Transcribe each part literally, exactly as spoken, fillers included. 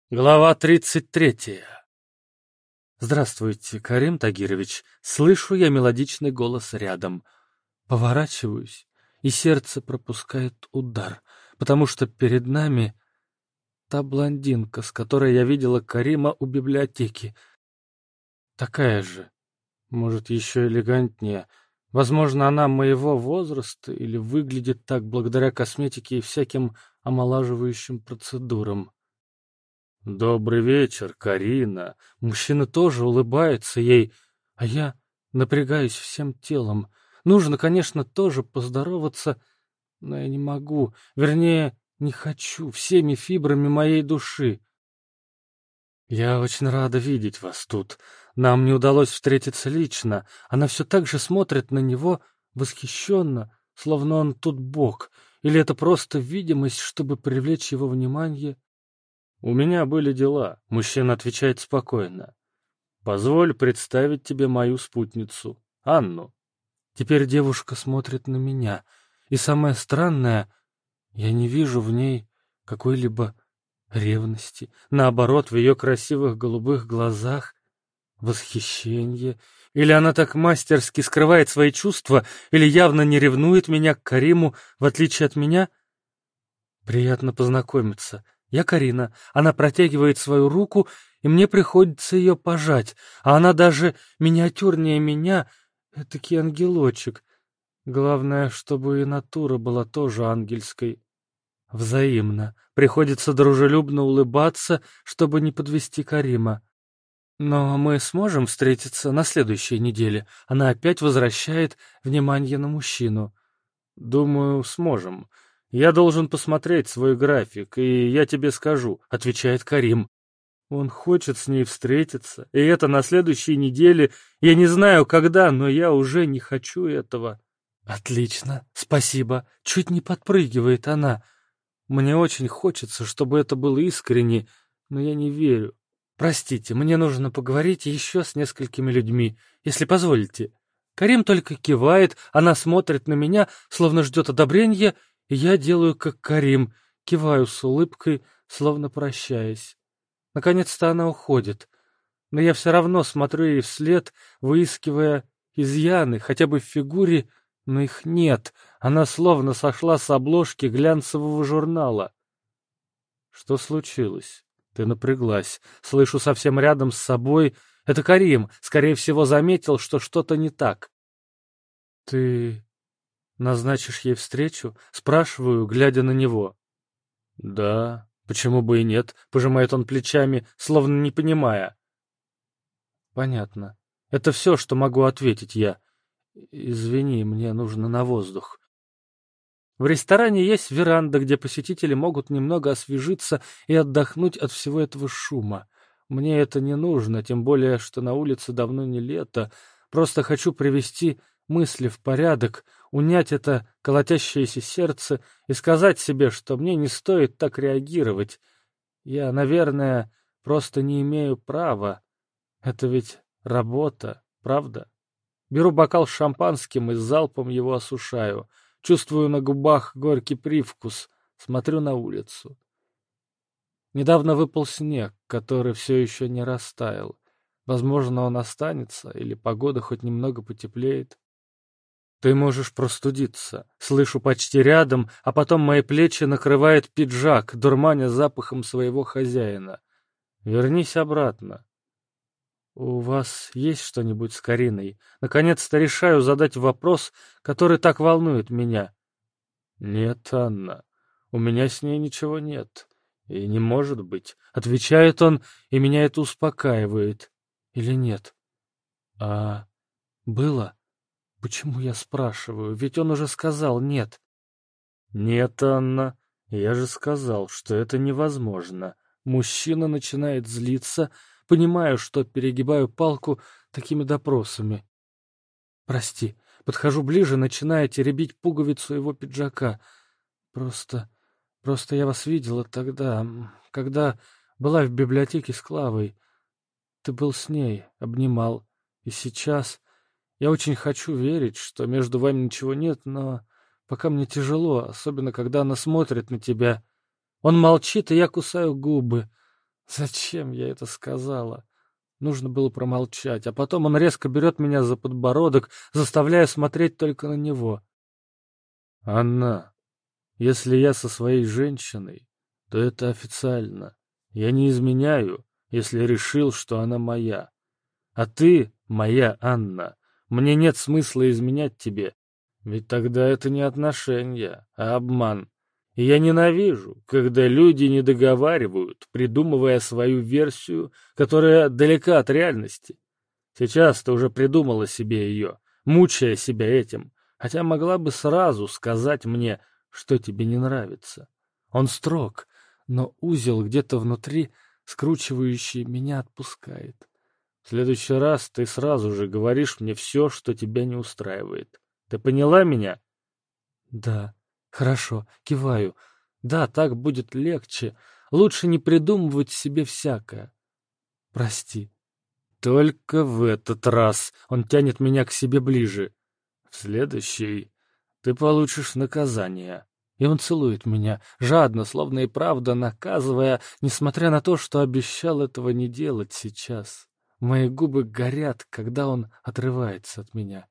Глава тридцать третья. «Здравствуйте, Карим Тагирович!» Слышу я мелодичный голос рядом. Поворачиваюсь, и сердце пропускает удар, потому что перед нами та блондинка, с которой я видела Карима у библиотеки. Такая же, может, еще элегантнее. Возможно, она моего возраста или выглядит так благодаря косметике и всяким омолаживающим процедурам. «Добрый вечер, Карина!» Мужчина тоже улыбается ей, а я напрягаюсь всем телом. Нужно, конечно, тоже поздороваться, но я не могу, вернее, не хочу, всеми фибрами моей души. «Я очень рада видеть вас тут. Нам не удалось встретиться лично. Она все так же смотрит на него восхищенно, словно он тут бог. Или это просто видимость, чтобы привлечь его внимание?» «У меня были дела», — мужчина отвечает спокойно. «Позволь представить тебе мою спутницу, Анну». Теперь девушка смотрит на меня, и самое странное, я не вижу в ней какой-либо ревности. Наоборот, в ее красивых голубых глазах восхищение. Или она так мастерски скрывает свои чувства, или явно не ревнует меня к Кариму, в отличие от меня. Приятно познакомиться. Я Карина. Она протягивает свою руку, и мне приходится ее пожать. А она даже миниатюрнее меня, этакий ангелочек. Главное, чтобы и натура была тоже ангельской. Взаимно. Приходится дружелюбно улыбаться, чтобы не подвести Карима. Но мы сможем встретиться на следующей неделе. Она опять возвращает внимание на мужчину. «Думаю, сможем. Я должен посмотреть свой график, и я тебе скажу», — отвечает Карим. Он хочет с ней встретиться, и это на следующей неделе. Я не знаю, когда, но я уже не хочу этого. Отлично, спасибо. Чуть не подпрыгивает она. Мне очень хочется, чтобы это было искренне, но я не верю. Простите, мне нужно поговорить еще с несколькими людьми, если позволите. Карим только кивает, она смотрит на меня, словно ждет одобрения, и я делаю как Карим, киваю с улыбкой, словно прощаясь. Наконец-то она уходит, но я все равно смотрю ей вслед, выискивая изъяны, хотя бы в фигуре, но их нет. Она словно сошла с обложки глянцевого журнала. Что случилось? Ты напряглась. Слышу совсем рядом с собой. Это Карим, скорее всего, заметил, что что-то не так. Ты назначишь ей встречу? Спрашиваю, глядя на него. Да, почему бы и нет? Пожимает он плечами, словно не понимая. Понятно. Это все, что могу ответить я. Извини, мне нужно на воздух. В ресторане есть веранда, где посетители могут немного освежиться и отдохнуть от всего этого шума. Мне это не нужно, тем более, что на улице давно не лето. Просто хочу привести мысли в порядок, унять это колотящееся сердце и сказать себе, что мне не стоит так реагировать. Я, наверное, просто не имею права. Это ведь работа, правда? Беру бокал с шампанским и залпом его осушаю. Чувствую на губах горький привкус. Смотрю на улицу. Недавно выпал снег, который все еще не растаял. Возможно, он останется, или погода хоть немного потеплеет. Ты можешь простудиться. Слышу почти рядом, а потом мои плечи накрывает пиджак, дурманя запахом своего хозяина. Вернись обратно. «У вас есть что-нибудь с Кариной?» Наконец-то решаю задать вопрос, который так волнует меня. «Нет, Анна, у меня с ней ничего нет. И не может быть», — отвечает он, и меня это успокаивает. Или нет? А было? Почему я спрашиваю? Ведь он уже сказал «нет». «Нет, Анна, я же сказал, что это невозможно». Мужчина начинает злиться. Понимаю, что перегибаю палку такими допросами. Прости, подхожу ближе, начиная теребить пуговицу его пиджака. Просто, просто я вас видела тогда, м, когда была в библиотеке с Клавой. Ты был с ней, обнимал. И сейчас я очень хочу верить, что между вами ничего нет, но пока мне тяжело, особенно когда она смотрит на тебя. Он молчит, и я кусаю губы. Зачем я это сказала? Нужно было промолчать, а потом он резко берет меня за подбородок, заставляя смотреть только на него. «Анна, если я со своей женщиной, то это официально. Я не изменяю, если решил, что она моя. А ты моя, Анна. Мне нет смысла изменять тебе, ведь тогда это не отношения, а обман. И я ненавижу, когда люди не договаривают, придумывая свою версию, которая далека от реальности. Сейчас ты уже придумала себе ее, мучая себя этим, хотя могла бы сразу сказать мне, что тебе не нравится. Он строг, но узел где-то внутри, скручивающий, меня отпускает. В следующий раз ты сразу же говоришь мне все, что тебя не устраивает. Ты поняла меня? Да, хорошо, киваю. Да, так будет легче. Лучше не придумывать себе всякое. Прости. Только в этот раз он тянет меня к себе ближе. В следующий ты получишь наказание. И он целует меня, жадно, словно и правда наказывая, несмотря на то, что обещал этого не делать сейчас. Мои губы горят, когда он отрывается от меня.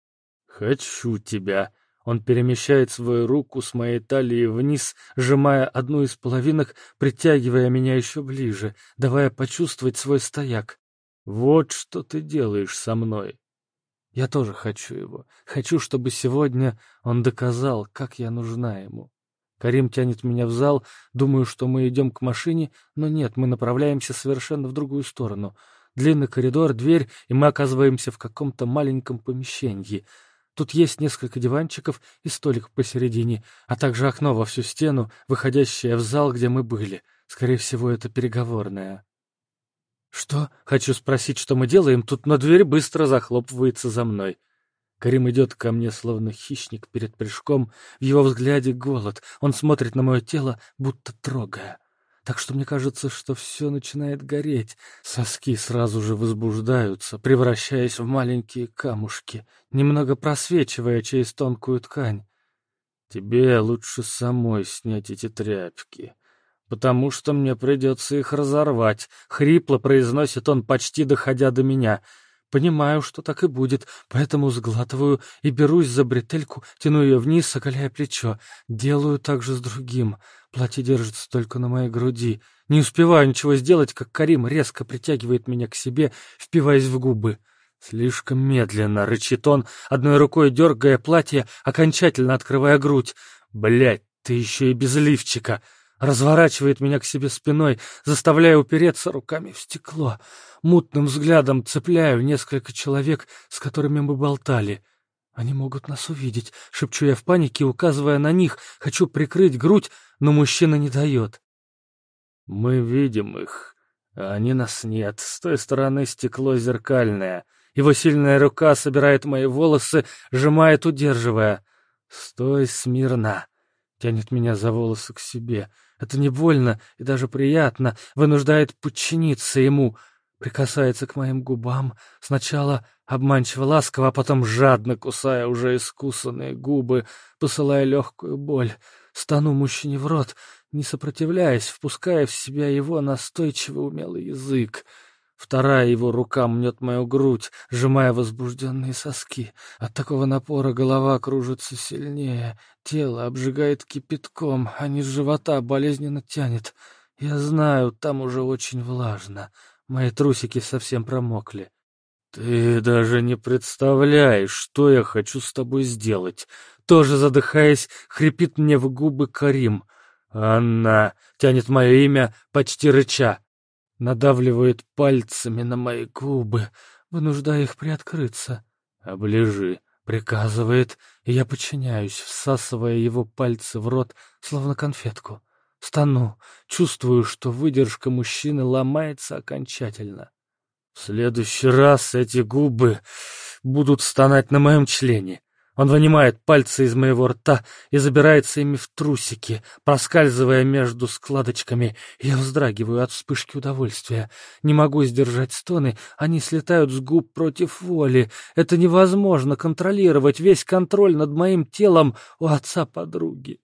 «Хочу тебя». Он перемещает свою руку с моей талии вниз, сжимая одну из половинок, притягивая меня еще ближе, давая почувствовать свой стояк. «Вот что ты делаешь со мной». Я тоже хочу его. Хочу, чтобы сегодня он доказал, как я нужна ему. Карим тянет меня в зал, думаю, что мы идем к машине, но нет, мы направляемся совершенно в другую сторону. Длинный коридор, дверь, и мы оказываемся в каком-то маленьком помещении. Тут есть несколько диванчиков и столик посередине, а также окно во всю стену, выходящее в зал, где мы были. Скорее всего, это переговорная. «Что?» — хочу спросить, что мы делаем тут, но дверь быстро захлопывается за мной. Карим идет ко мне, словно хищник перед прыжком. В его взгляде голод. Он смотрит на мое тело, будто трогая. Так что мне кажется, что все начинает гореть. Соски сразу же возбуждаются, превращаясь в маленькие камушки, немного просвечивая через тонкую ткань. Тебе лучше самой снять эти тряпки, потому что мне придется их разорвать. Хрипло произносит он, почти доходя до меня. Понимаю, что так и будет, поэтому сглатываю и берусь за бретельку, тяну ее вниз, оголяя плечо. Делаю так же с другим. Платье держится только на моей груди. Не успеваю ничего сделать, как Карим резко притягивает меня к себе, впиваясь в губы. Слишком медленно, рычит он, одной рукой дергая платье, окончательно открывая грудь. Блядь, ты еще и без лифчика. Разворачивает меня к себе спиной, заставляя упереться руками в стекло. Мутным взглядом цепляю несколько человек, с которыми мы болтали. «Они могут нас увидеть», — шепчу я в панике, указывая на них. Хочу прикрыть грудь, но мужчина не дает. «Мы видим их, а они нас нет. С той стороны стекло зеркальное. Его сильная рука собирает мои волосы, сжимает, удерживая. Стой смирно!» Тянет меня за волосы к себе. Это не больно и даже приятно, вынуждает подчиниться ему. Прикасается к моим губам, сначала обманчиво ласково, а потом жадно кусая уже искусанные губы, посылая легкую боль. Стану мужчине в рот, не сопротивляясь, впуская в себя его настойчивый умелый язык. Вторая его рука мнет мою грудь, сжимая возбужденные соски. От такого напора голова кружится сильнее, тело обжигает кипятком, а низ живота болезненно тянет. Я знаю, там уже очень влажно. Мои трусики совсем промокли. «Ты даже не представляешь, что я хочу с тобой сделать!» Тоже задыхаясь, хрипит мне в губы Карим. «Анна!» — тянет мое имя, почти рыча. Надавливает пальцами на мои губы, вынуждая их приоткрыться. «Оближи», — приказывает, и я подчиняюсь, всасывая его пальцы в рот, словно конфетку. Стану, чувствую, что выдержка мужчины ломается окончательно. В следующий раз эти губы будут стонать на моем члене. Он вынимает пальцы из моего рта и забирается ими в трусики, проскальзывая между складочками. Я вздрагиваю от вспышки удовольствия. Не могу сдержать стоны, они слетают с губ против воли. Это невозможно контролировать, весь контроль над моим телом у отца подруги.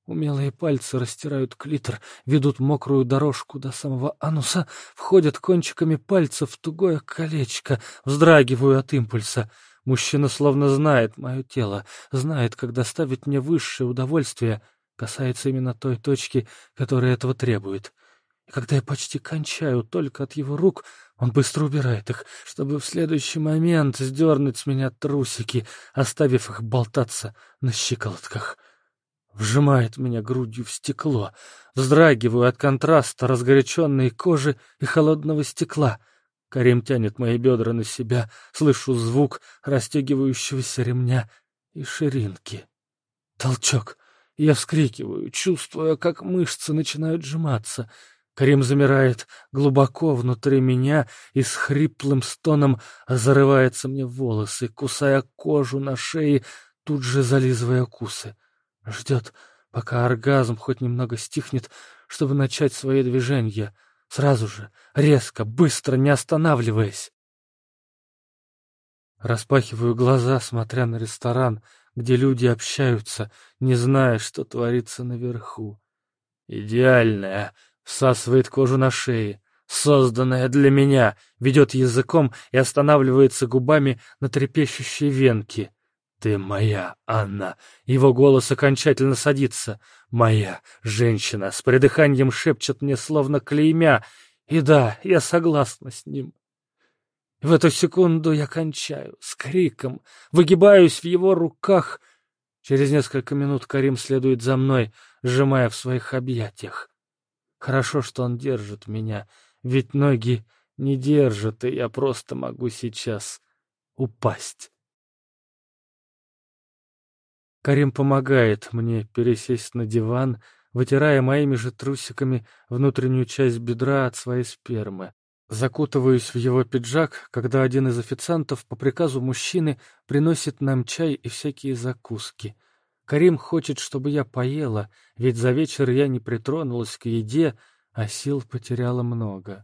Умелые пальцы растирают клитор, ведут мокрую дорожку до самого ануса, входят кончиками пальцев в тугое колечко, вздрагиваю от импульса. Мужчина словно знает мое тело, знает, как доставить мне высшее удовольствие, касается именно той точки, которая этого требует. И когда я почти кончаю только от его рук, он быстро убирает их, чтобы в следующий момент сдернуть с меня трусики, оставив их болтаться на щиколотках. Вжимает меня грудью в стекло, вздрагиваю от контраста разгоряченной кожи и холодного стекла. Карим тянет мои бедра на себя, слышу звук расстегивающегося ремня и ширинки. Толчок. Я вскрикиваю, чувствуя, как мышцы начинают сжиматься. Карим замирает глубоко внутри меня и с хриплым стоном зарывается мне в волосы, кусая кожу на шее, тут же зализывая укусы. Ждет, пока оргазм хоть немного стихнет, чтобы начать свои движения. Сразу же, резко, быстро, не останавливаясь. Распахиваю глаза, смотря на ресторан, где люди общаются, не зная, что творится наверху. Идеальная, всасывает кожу на шее, созданная для меня, ведет языком и останавливается губами на трепещущей венке. «Ты моя, Анна!» Его голос окончательно садится. «Моя женщина!» С придыханием шепчет мне, словно клеймя. И да, я согласна с ним. В эту секунду я кончаю, с криком, выгибаюсь в его руках. Через несколько минут Карим следует за мной, сжимая в своих объятиях. Хорошо, что он держит меня, ведь ноги не держат, и я просто могу сейчас упасть. Карим помогает мне пересесть на диван, вытирая моими же трусиками внутреннюю часть бедра от своей спермы. Закутываюсь в его пиджак, когда один из официантов по приказу мужчины приносит нам чай и всякие закуски. Карим хочет, чтобы я поела, ведь за вечер я не притронулась к еде, а сил потеряла много.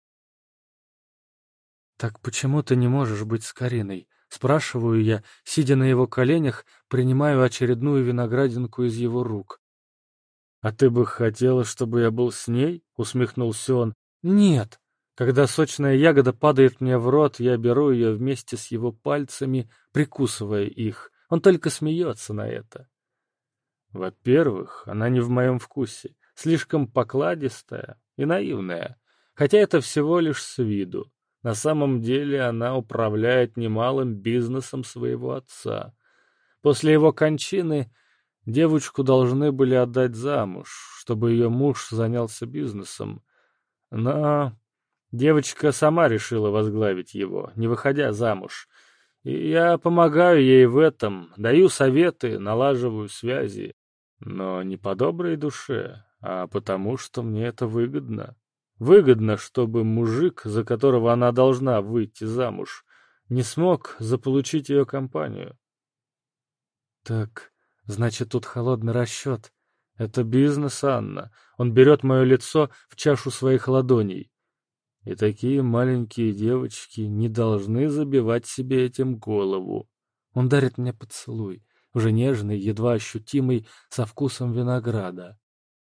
«Так почему ты не можешь быть с Кариной?» — спрашиваю я, сидя на его коленях, принимаю очередную виноградинку из его рук. «А ты бы хотела, чтобы я был с ней?» — усмехнулся он. «Нет». Когда сочная ягода падает мне в рот, я беру ее вместе с его пальцами, прикусывая их. Он только смеется на это. Во-первых, она не в моем вкусе, слишком покладистая и наивная, хотя это всего лишь с виду. На самом деле она управляет немалым бизнесом своего отца. После его кончины девочку должны были отдать замуж, чтобы ее муж занялся бизнесом. Но девочка сама решила возглавить его, не выходя замуж. И я помогаю ей в этом, даю советы, налаживаю связи. Но не по доброй душе, а потому, что мне это выгодно. Выгодно, чтобы мужик, за которого она должна выйти замуж, не смог заполучить ее компанию. Так, значит, тут холодный расчет. Это бизнес, Анна. Он берет мое лицо в чашу своих ладоней. И такие маленькие девочки не должны забивать себе этим голову. Он дарит мне поцелуй, уже нежный, едва ощутимый, со вкусом винограда.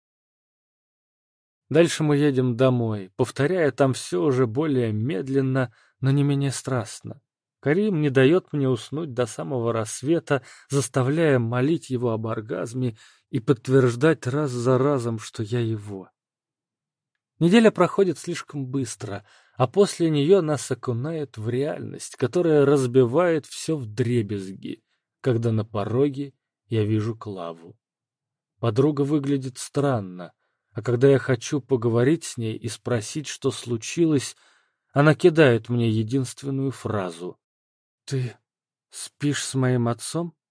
Дальше мы едем домой, повторяя там все уже более медленно, но не менее страстно. Карим не дает мне уснуть до самого рассвета, заставляя молить его об оргазме и подтверждать раз за разом, что я его. Неделя проходит слишком быстро, а после нее нас окунает в реальность, которая разбивает все вдребезги, когда на пороге я вижу Клаву. Подруга выглядит странно, а когда я хочу поговорить с ней и спросить, что случилось, она кидает мне единственную фразу. «Ты спишь с моим отцом?»